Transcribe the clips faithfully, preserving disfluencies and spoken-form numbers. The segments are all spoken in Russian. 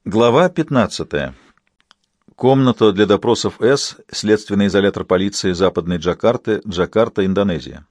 Глава пятнадцатая. Комната для допросов С. Следственный изолятор полиции Западной Джакарты, Джакарта, Индонезия.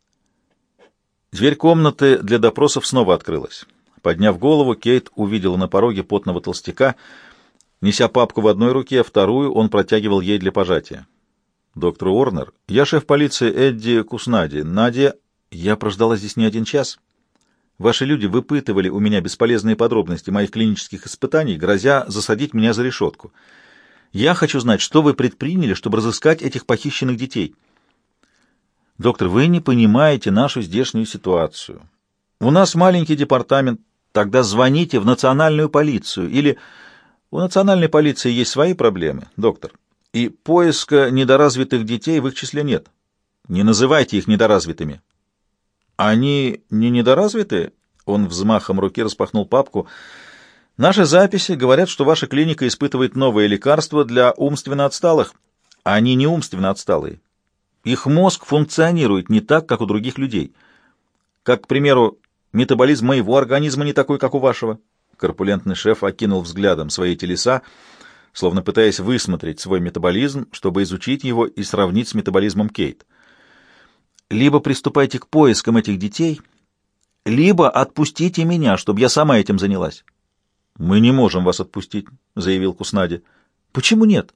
Дверь комнаты для допросов снова открылась. Подняв голову, Кейт увидела на пороге потного толстяка. Неся папку в одной руке, а вторую он протягивал ей для пожатия. «Доктор Уорнер, я шеф полиции Эдди Куснади. Надя, я прождала здесь не один час. Ваши люди выпытывали у меня бесполезные подробности моих клинических испытаний, грозя засадить меня за решетку. Я хочу знать, что вы предприняли, чтобы разыскать этих похищенных детей». «Доктор, вы не понимаете нашу здешнюю ситуацию. У нас маленький департамент, тогда звоните в национальную полицию, или у национальной полиции есть свои проблемы, доктор, и поиска недоразвитых детей в их числе нет. Не называйте их недоразвитыми». «Они не недоразвиты?» Он взмахом руки распахнул папку. «Наши записи говорят, что ваша клиника испытывает новые лекарства для умственно отсталых. Они не умственно отсталые. Их мозг функционирует не так, как у других людей. Как, к примеру, метаболизм моего организма не такой, как у вашего». Корпулентный шеф окинул взглядом свои телеса, словно пытаясь высмотреть свой метаболизм, чтобы изучить его и сравнить с метаболизмом Кейт. «Либо приступайте к поискам этих детей, либо отпустите меня, чтобы я сама этим занялась». «Мы не можем вас отпустить», — заявил Куснади. «Почему нет?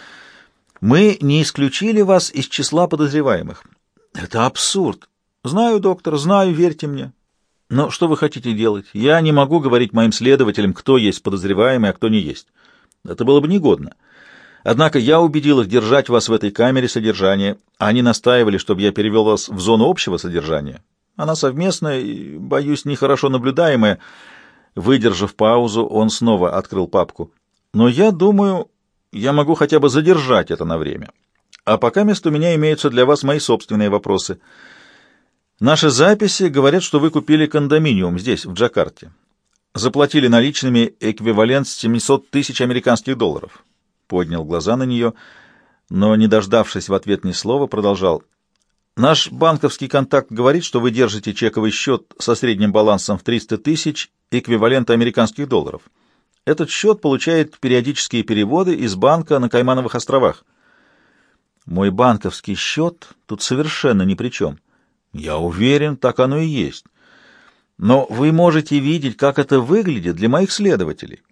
Мы не исключили вас из числа подозреваемых». «Это абсурд». «Знаю, доктор, знаю, верьте мне. Но что вы хотите делать? Я не могу говорить моим следователям, кто есть подозреваемый, а кто не есть. Это было бы негодно. Однако я убедил их держать вас в этой камере содержания. Они настаивали, чтобы я перевел вас в зону общего содержания. Она совместная и, боюсь, нехорошо наблюдаемая». Выдержав паузу, он снова открыл папку. «Но я думаю, я могу хотя бы задержать это на время. А пока место у меня имеются для вас мои собственные вопросы. Наши записи говорят, что вы купили кондоминиум здесь, в Джакарте. Заплатили наличными эквивалент семьсот тысяч американских долларов». Поднял глаза на нее, но, не дождавшись в ответ ни слова, продолжал. «Наш банковский контакт говорит, что вы держите чековый счет со средним балансом в триста тысяч эквивалента американских долларов. Этот счет получает периодические переводы из банка на Каймановых островах». «Мой банковский счет тут совершенно ни при чем». «Я уверен, так оно и есть. Но вы можете видеть, как это выглядит для моих следователей.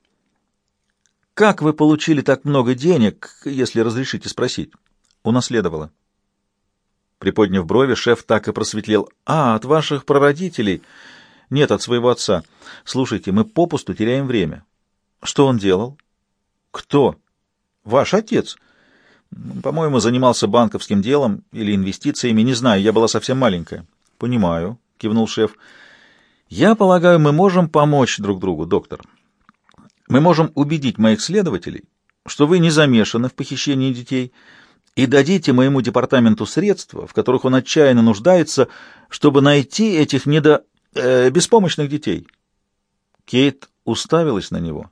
Как вы получили так много денег, если разрешите спросить?» «Унаследовала». Приподняв брови, шеф так и просветлел. «А, от ваших прародителей?» «Нет, от своего отца. Слушайте, мы попусту теряем время». «Что он делал?» «Кто?» «Ваш отец. По-моему, занимался банковским делом или инвестициями. Не знаю, я была совсем маленькая». «Понимаю», — кивнул шеф. «Я полагаю, мы можем помочь друг другу, доктор. Мы можем убедить моих следователей, что вы не замешаны в похищении детей, и дадите моему департаменту средства, в которых он отчаянно нуждается, чтобы найти этих недо... Э, беспомощных детей». Кейт уставилась на него.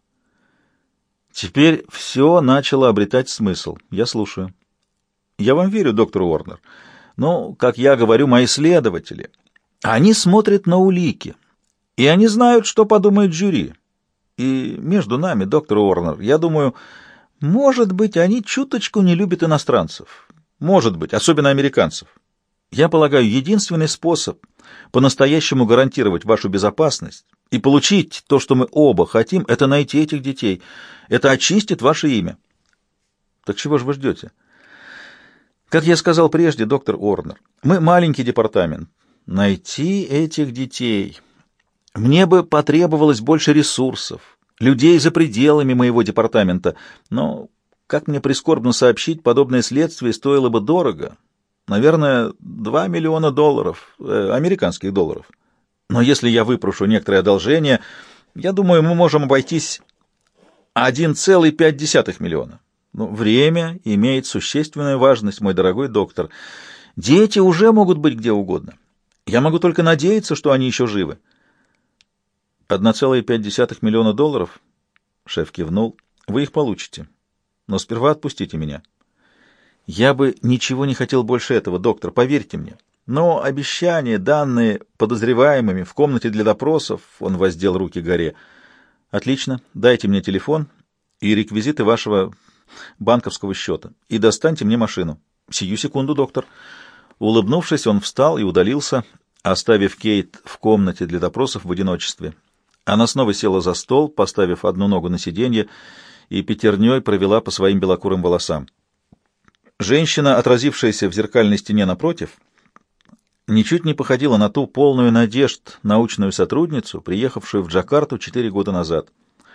Теперь все начало обретать смысл. «Я слушаю». «Я вам верю, доктор Уорнер. Но, как я говорю, мои следователи, они смотрят на улики, и они знают, что подумает жюри. И между нами, доктор Уорнер, я думаю, может быть, они чуточку не любят иностранцев. Может быть, особенно американцев. Я полагаю, единственный способ по-настоящему гарантировать вашу безопасность и получить то, что мы оба хотим, это найти этих детей. Это очистит ваше имя». «Так чего же вы ждете?» «Как я сказал прежде, доктор Уорнер, мы маленький департамент. Найти этих детей... Мне бы потребовалось больше ресурсов, людей за пределами моего департамента, но, как мне прискорбно сообщить, подобное следствие стоило бы дорого, наверное, два миллиона долларов, э, американских долларов. Но если я выпрошу некоторое одолжение, я думаю, мы можем обойтись один целых пять десятых миллиона. Но время имеет существенную важность, мой дорогой доктор. Дети уже могут быть где угодно. Я могу только надеяться, что они еще живы». «Одна целая пять десятых миллиона долларов?» Шеф кивнул. «Вы их получите. Но сперва отпустите меня». «Я бы ничего не хотел больше этого, доктор, поверьте мне. Но обещания, данные подозреваемыми в комнате для допросов, он воздел руки к горе, Отлично. Дайте мне телефон и реквизиты вашего банковского счета и достаньте мне машину. Сию секунду, доктор. Улыбнувшись, он встал и удалился, оставив Кейт в комнате для допросов в одиночестве. Она снова села за стол, поставив одну ногу на сиденье, и пятерней провела по своим белокурым волосам. Женщина, отразившаяся в зеркальной стене напротив, ничуть не походила на ту полную надежд научную сотрудницу, приехавшую в Джакарту четыре года назад.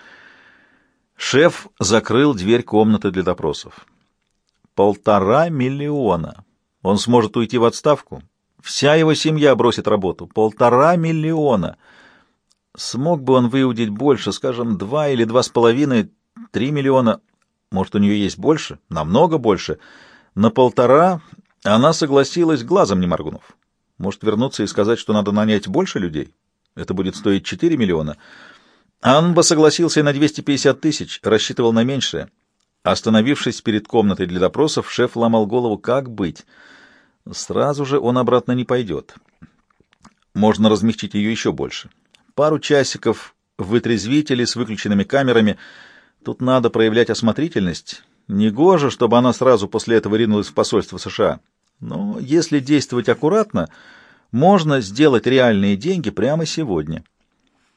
Шеф закрыл дверь комнаты для допросов. Полтора миллиона. Он сможет уйти в отставку. Вся его семья бросит работу. Полтора миллиона. Смог бы он выудить больше, скажем, два или два с половиной, три миллиона. Может, у нее есть больше? Намного больше. На полтора она согласилась, глазом не моргнув. Может, вернуться и сказать, что надо нанять больше людей? Это будет стоить четыре миллиона. Анба согласился и на двести пятьдесят тысяч, рассчитывал на меньшее. Остановившись перед комнатой для допросов, шеф ломал голову, как быть. Сразу же он обратно не пойдет. Можно размягчить ее еще больше. Пару часиков в вытрезвителе с выключенными камерами. Тут надо проявлять осмотрительность. Негоже, чтобы она сразу после этого ринулась в посольство США. Но если действовать аккуратно, можно сделать реальные деньги прямо сегодня.